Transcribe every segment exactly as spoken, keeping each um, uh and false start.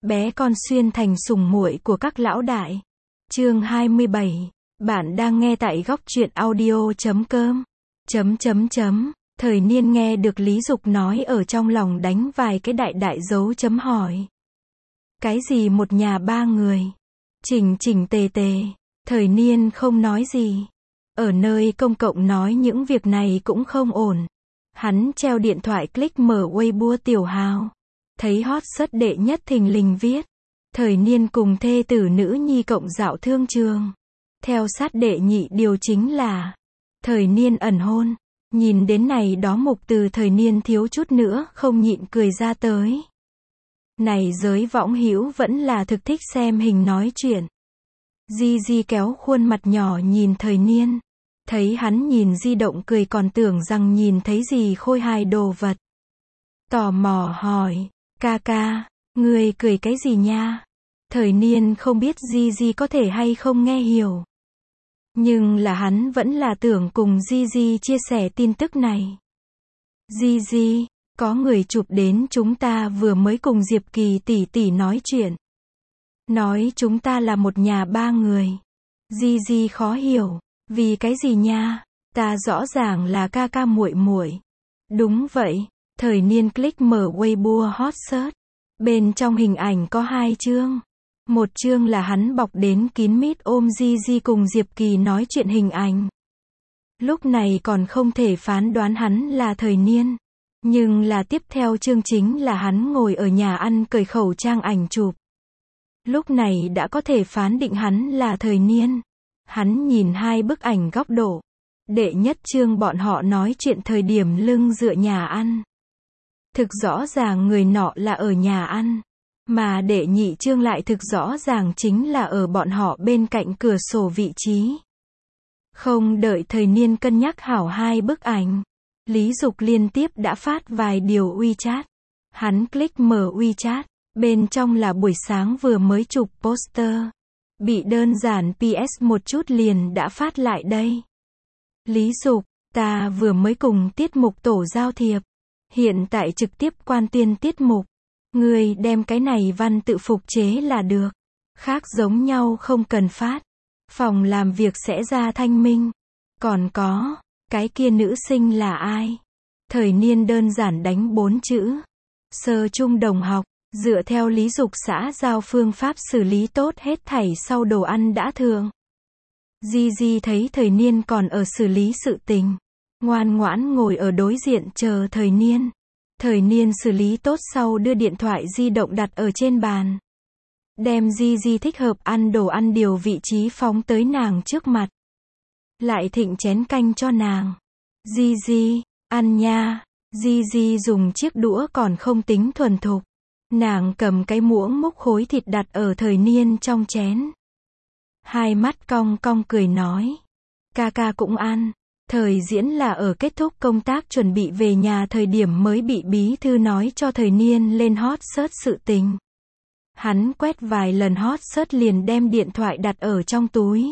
bé con xuyên thành sủng muội của các lão đại. Chương hai mươi bảy. Bạn đang nghe tại góc truyện audio chấm com. Chấm chấm chấm. Thời Niên nghe được Lý Dục nói ở trong lòng đánh vài cái đại đại dấu chấm hỏi. Cái gì một nhà ba người? Chỉnh chỉnh tề tề. Thời Niên không nói gì. Ở nơi công cộng nói những việc này cũng không ổn. Hắn treo điện thoại click mở Weibo Tiểu Hào. Thấy hot search đệ nhất thình lình viết. Thời Niên cùng thê tử nữ nhi cộng dạo thương trường. Theo sát đệ nhị điều chính là Thời Niên ẩn hôn. Nhìn đến này đó mục từ Thời Niên thiếu chút nữa không nhịn cười ra tới. Này giới võng hữu vẫn là thực thích xem hình nói chuyện. Di Di kéo khuôn mặt nhỏ nhìn Thời Niên. Thấy hắn nhìn di động cười còn tưởng rằng nhìn thấy gì khôi hài đồ vật. Tò mò hỏi, ca ca, ngươi cười cái gì nha? Thời Niên không biết Di Di có thể hay không nghe hiểu. Nhưng là hắn vẫn là tưởng cùng Di Di chia sẻ tin tức này. Di Di, có người chụp đến chúng ta vừa mới cùng Diệp Kỳ tỷ tỷ nói chuyện. Nói chúng ta là một nhà ba người. Di Di khó hiểu, vì cái gì nha? Ta rõ ràng là ca ca muội muội. Đúng vậy, Thời Niên click mở Weibo hot search. Bên trong hình ảnh có hai chương. Một chương là hắn bọc đến kín mít ôm Di Di cùng Diệp Kỳ nói chuyện hình ảnh. Lúc này còn không thể phán đoán hắn là Thời Niên. Nhưng là tiếp theo chương chính là hắn ngồi ở nhà ăn cởi khẩu trang ảnh chụp. Lúc này đã có thể phán định hắn là Thời Niên. Hắn nhìn hai bức ảnh góc độ. Đệ nhất chương bọn họ nói chuyện thời điểm lưng dựa nhà ăn. Thực rõ ràng người nọ là ở nhà ăn. Mà đệ nhị chương lại thực rõ ràng chính là ở bọn họ bên cạnh cửa sổ vị trí. Không đợi Thời Niên cân nhắc hảo hai bức ảnh. Lý Dục liên tiếp đã phát vài điều WeChat. Hắn click mở WeChat. Bên trong là buổi sáng vừa mới chụp poster. Bị đơn giản pê ét một chút liền đã phát lại đây. Lý Dục, ta vừa mới cùng tiết mục tổ giao thiệp. Hiện tại trực tiếp quan tuyên tiết mục. Ngươi đem cái này văn tự phục chế là được. Khác giống nhau không cần phát. Phòng làm việc sẽ ra thanh minh. Còn có, cái kia nữ sinh là ai? Thời Niên đơn giản đánh bốn chữ. Sơ trung đồng học. Dựa theo Lý Dục xã giao phương pháp xử lý tốt hết thảy sau đồ ăn đã thường. Di Di thấy Thời Niên còn ở xử lý sự tình. Ngoan ngoãn ngồi ở đối diện chờ Thời Niên. Thời Niên xử lý tốt sau đưa điện thoại di động đặt ở trên bàn. Đem Di Di thích hợp ăn đồ ăn điều vị trí phóng tới nàng trước mặt. Lại thịnh chén canh cho nàng. Di Di, ăn nha. Di Di dùng chiếc đũa còn không tính thuần thục. Nàng cầm cái muỗng múc khối thịt đặt ở Thời Niên trong chén. Hai mắt cong cong cười nói. Ca ca cũng ăn. Thời Diễn là ở kết thúc công tác chuẩn bị về nhà thời điểm mới bị bí thư nói cho Thời Niên lên hot search sự tình. Hắn quét vài lần hot search liền đem điện thoại đặt ở trong túi.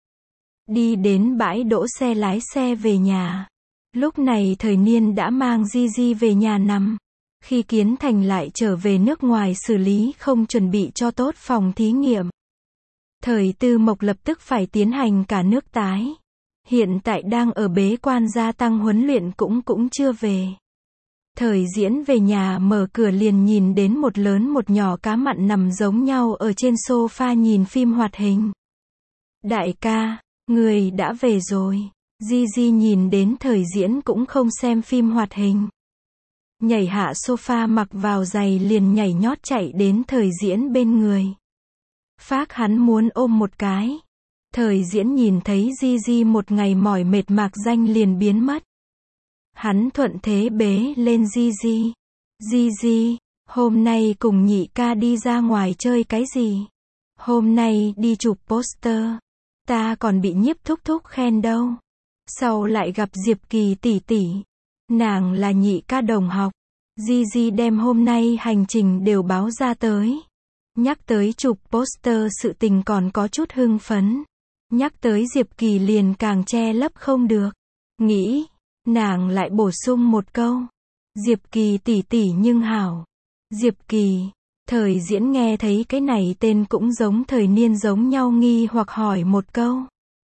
Đi đến bãi đỗ xe lái xe về nhà. Lúc này Thời Niên đã mang Di Di về nhà nằm. Khi Kiến Thành lại trở về nước ngoài xử lý không chuẩn bị cho tốt phòng thí nghiệm. Thời Tư Mộc lập tức phải tiến hành cả nước tái. Hiện tại đang ở bế quan gia tăng huấn luyện cũng cũng chưa về. Thời Diễn về nhà mở cửa liền nhìn đến một lớn một nhỏ cá mặn nằm giống nhau ở trên sofa nhìn phim hoạt hình. Đại ca, người đã về rồi. Di Di nhìn đến Thời Diễn cũng không xem phim hoạt hình. Nhảy hạ sofa mặc vào giày liền nhảy nhót chạy đến Thời Diễn bên người. Phác hắn muốn ôm một cái. Thời Diễn nhìn thấy Di Di một ngày mỏi mệt mạc danh liền biến mất. Hắn thuận thế bế lên Di Di. Di Di, hôm nay cùng nhị ca đi ra ngoài chơi cái gì? Hôm nay đi chụp poster. Ta còn bị Nhiếp thúc thúc khen đâu. Sau lại gặp Diệp Kỳ tỷ tỷ. Nàng là nhị ca đồng học. Di Di đem hôm nay hành trình đều báo ra tới. Nhắc tới chụp poster sự tình còn có chút hưng phấn. Nhắc tới Diệp Kỳ liền càng che lấp không được. Nghĩ, nàng lại bổ sung một câu. Diệp Kỳ tỷ tỷ nhưng hảo. Diệp Kỳ, Thời Diễn nghe thấy cái này tên cũng giống Thời Niên giống nhau nghi hoặc hỏi một câu.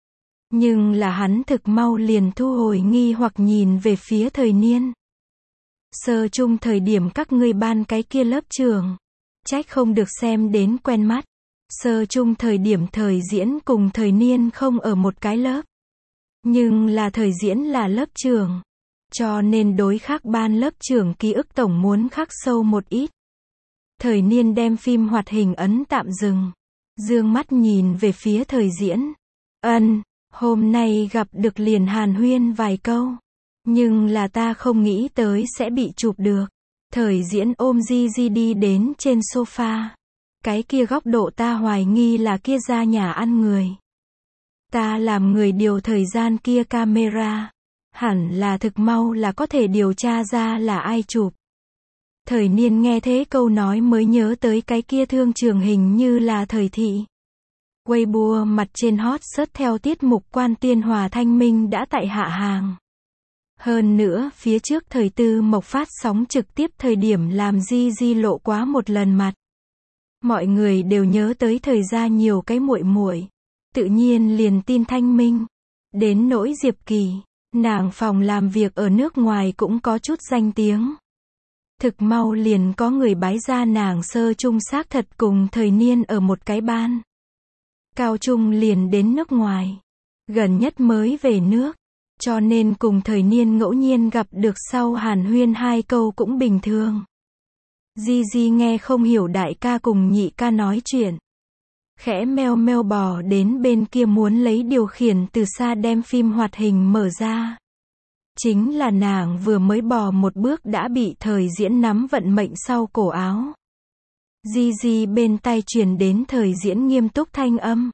Nhưng là hắn thực mau liền thu hồi nghi hoặc nhìn về phía Thời Niên. Sơ chung thời điểm các ngươi ban cái kia lớp trưởng. Trách không được xem đến quen mắt. Sơ chung thời điểm Thời Diễn cùng Thời Niên không ở một cái lớp. Nhưng là Thời Diễn là lớp trưởng. Cho nên đối khác ban lớp trưởng ký ức tổng muốn khắc sâu một ít. Thời Niên đem phim hoạt hình ấn tạm dừng. Dương mắt nhìn về phía Thời Diễn. Ân, hôm nay gặp được liền hàn huyên vài câu. Nhưng là ta không nghĩ tới sẽ bị chụp được. Thời Diễn ôm Di Di đi đến trên sofa. Cái kia góc độ ta hoài nghi là kia ra nhà ăn người. Ta làm người điều thời gian kia camera. Hẳn là thực mau là có thể điều tra ra là ai chụp. Thời Niên nghe thế câu nói mới nhớ tới cái kia thương trường hình như là Thời Thị. Weibo mặt trên hot search theo tiết mục Quan Tiên Hòa Thanh Minh đã tại hạ hàng. Hơn nữa, phía trước Thời Tư Mộc phát sóng trực tiếp thời điểm làm Di Di lộ quá một lần mặt. Mọi người đều nhớ tới Thời gia nhiều cái muội muội, tự nhiên liền tin Thanh Minh. Đến nỗi Diệp Kỳ, nàng phòng làm việc ở nước ngoài cũng có chút danh tiếng. Thực mau liền có người bái ra nàng sơ chung xác thật cùng Thời Niên ở một cái ban. Cao trung liền đến nước ngoài. Gần nhất mới về nước. Cho nên cùng Thời Niên ngẫu nhiên gặp được sau hàn huyên hai câu cũng bình thường. Di Di nghe không hiểu đại ca cùng nhị ca nói chuyện. Khẽ meo meo bò đến bên kia muốn lấy điều khiển từ xa đem phim hoạt hình mở ra. Chính là nàng vừa mới bò một bước đã bị Thời Diễn nắm vận mệnh sau cổ áo. Di Di bên tai truyền đến Thời Diễn nghiêm túc thanh âm.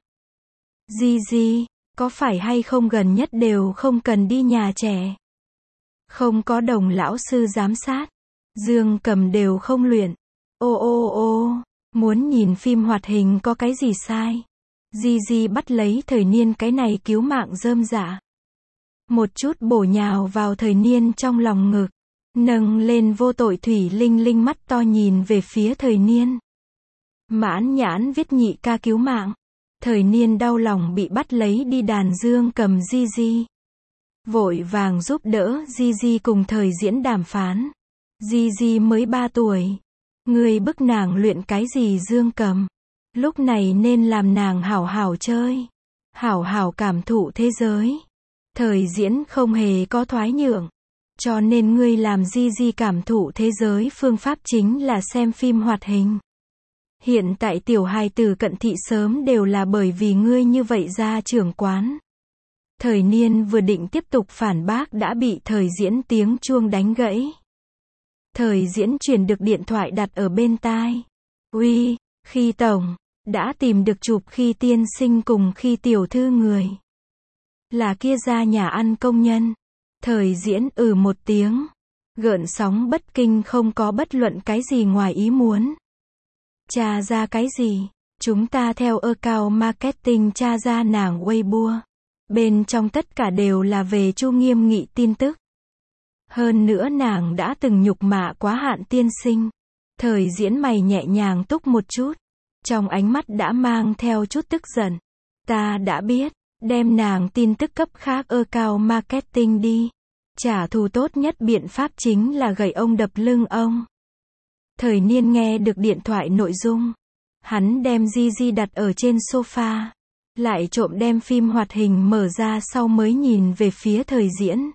Di Di, có phải hay không gần nhất đều không cần đi nhà trẻ? Không có đồng lão sư giám sát. Dương cầm đều không luyện. Ô ô ô, muốn nhìn phim hoạt hình có cái gì sai? Di Di bắt lấy Thời Niên cái này cứu mạng rơm rạ. Một chút bổ nhào vào Thời Niên trong lòng ngực. Nâng lên vô tội thủy linh linh mắt to nhìn về phía Thời Niên. Mãn nhãn viết nhị ca cứu mạng. Thời Niên đau lòng bị bắt lấy đi đàn dương cầm Di Di. Vội vàng giúp đỡ Di Di cùng Thời Diễn đàm phán. Di Di mới ba tuổi. Người bức nàng luyện cái gì dương cầm. Lúc này nên làm nàng hảo hảo chơi. Hảo hảo cảm thụ thế giới. Thời Diễn không hề có thoái nhượng. Cho nên ngươi làm Di Di cảm thụ thế giới phương pháp chính là xem phim hoạt hình. Hiện tại tiểu hài tử cận thị sớm đều là bởi vì ngươi như vậy ra trưởng quán. Thời Niên vừa định tiếp tục phản bác đã bị Thời Diễn tiếng chuông đánh gãy. Thời Diễn truyền được điện thoại đặt ở bên tai. Uy, Khi tổng, đã tìm được chụp Khi tiên sinh cùng Khi tiểu thư người. Là kia ra nhà ăn công nhân. Thời Diễn ừ một tiếng. Gợn sóng bất kinh không có bất luận cái gì ngoài ý muốn. Tra ra cái gì? Chúng ta theo account marketing tra ra nàng Weibo. Bên trong tất cả đều là về Chu Nghiêm Nghị tin tức. Hơn nữa nàng đã từng nhục mạ quá Hạn tiên sinh. Thời Diễn mày nhẹ nhàng túc một chút. Trong ánh mắt đã mang theo chút tức giận. Ta đã biết, đem nàng tin tức cấp khác account marketing đi. Trả thù tốt nhất biện pháp chính là gậy ông đập lưng ông. Thời Niên nghe được điện thoại nội dung. Hắn đem Di Di đặt ở trên sofa. Lại trộm đem phim hoạt hình mở ra sau mới nhìn về phía Thời Diễn.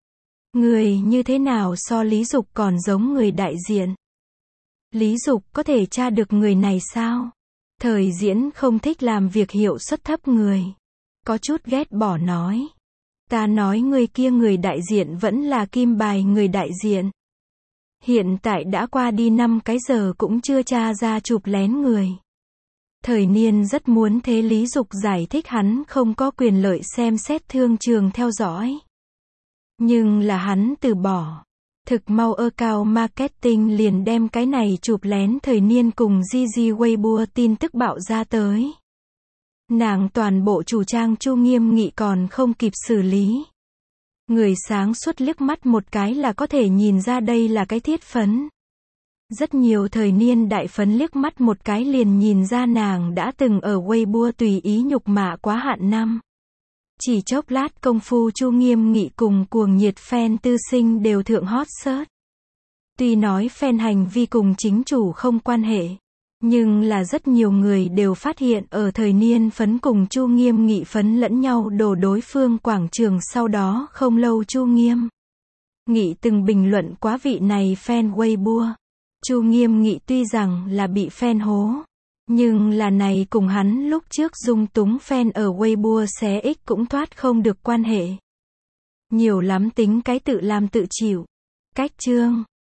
Người như thế nào so Lý Dục còn giống người đại diện? Lý Dục có thể tra được người này sao? Thời Diễn không thích làm việc hiệu suất thấp người. Có chút ghét bỏ nói. Ta nói người kia người đại diện vẫn là kim bài người đại diện. Hiện tại đã qua đi năm cái giờ cũng chưa tra ra chụp lén người. Thời Niên rất muốn thế Lý Dục giải thích hắn không có quyền lợi xem xét thương trường theo dõi. Nhưng là hắn từ bỏ. Thực mau account marketing liền đem cái này chụp lén Thời Niên cùng Di Di Weibo tin tức bạo ra tới. Nàng toàn bộ chủ trang Chu Nghiêm Nghị còn không kịp xử lý. Người sáng suốt liếc mắt một cái là có thể nhìn ra đây là cái thiết phấn. Rất nhiều thời niên đại phấn liếc mắt một cái liền nhìn ra nàng đã từng ở Weibo tùy ý nhục mạ quá hạn năm. Chỉ chốc lát công phu Chu Nghiêm Nghị cùng cuồng nhiệt fan tư sinh đều thượng hot search. Tuy nói fan hành vi cùng chính chủ không quan hệ, nhưng là rất nhiều người đều phát hiện ở thời niên phấn cùng Chu Nghiêm Nghị phấn lẫn nhau đổ đối phương quảng trường. Sau đó không lâu Chu Nghiêm Nghị từng bình luận quá vị này fan Weibo. Chu Nghiêm Nghị tuy rằng là bị fan hố, nhưng là này cùng hắn lúc trước dung túng fan ở Weibo xé ích cũng thoát không được quan hệ. Nhiều lắm tính cái tự làm tự chịu. Cách chương